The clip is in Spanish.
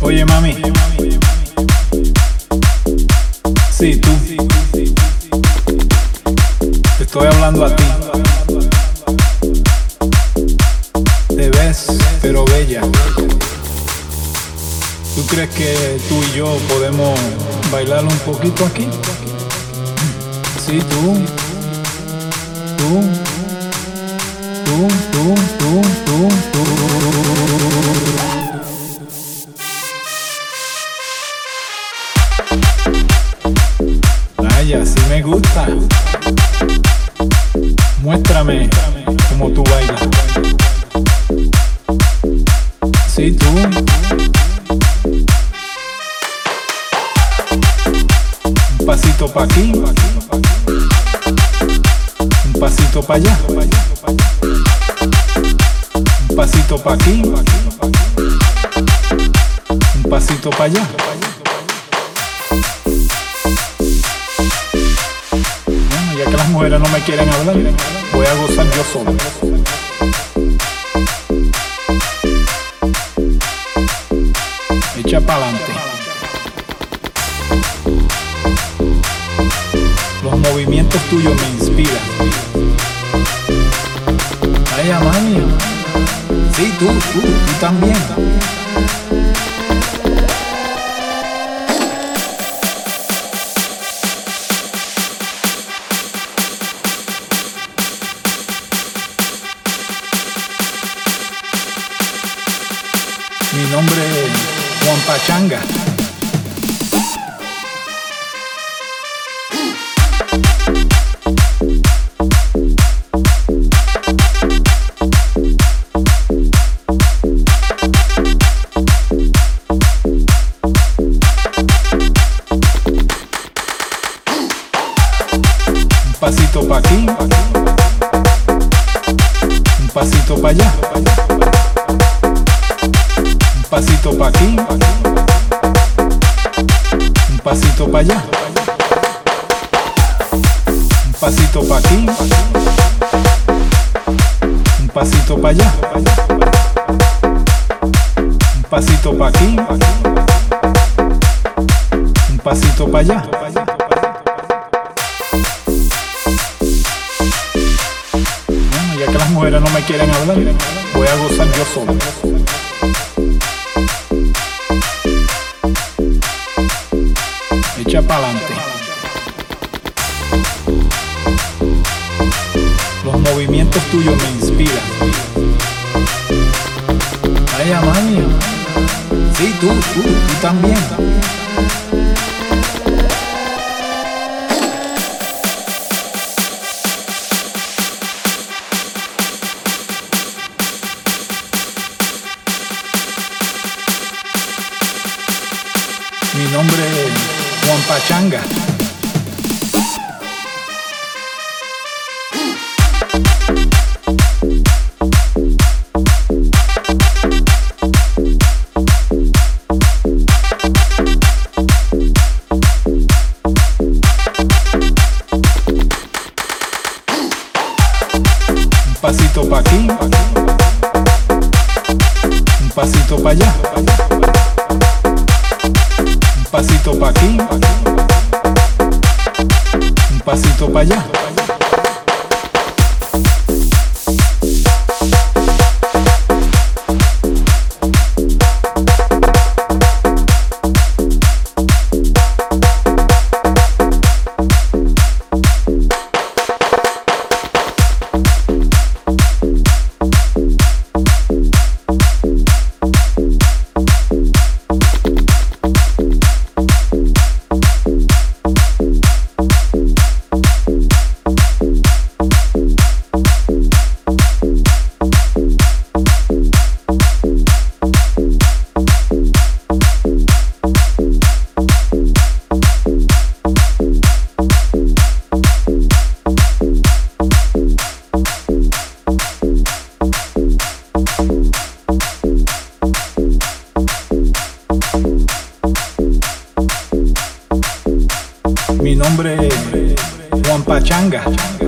Oye mami, sí, tú, te estoy hablando a ti. Te ves, pero bella. ¿Tú crees que tú y yo podemos bailar un poquito aquí? Sí, tú. Ay, así me gusta. Muéstrame cómo tú bailas. Sí, tú. Un pasito pa' aquí, un pasito pa' allá, un pasito pa' aquí, un pasito pa' allá. Bueno, ya que las mujeres no me quieren hablar, voy a gozar yo solo. Echa pa'lante. Los movimientos tuyos me inspiran. Ay, mami. Sí, tú también. Mi nombre es Juan Pachanga. Un pasito pa' aquí, un pasito pa' allá, un pasito pa' aquí, un pasito pa' allá, un pasito pa' aquí, un pasito pa' allá, un pasito pa' aquí, un pasito pa' allá. Ya que las mujeres no me quieren hablar, voy a gozar yo solo. Echa pa'lante. Los movimientos tuyos me inspiran. Ay, mami. Sí, tú también. Mi nombre es Juan Pachanga. Un pasito pa' aquí, un pasito pa' allá, un pasito pa' aquí, un pasito pa' allá. Mi nombre es Juan Pachanga.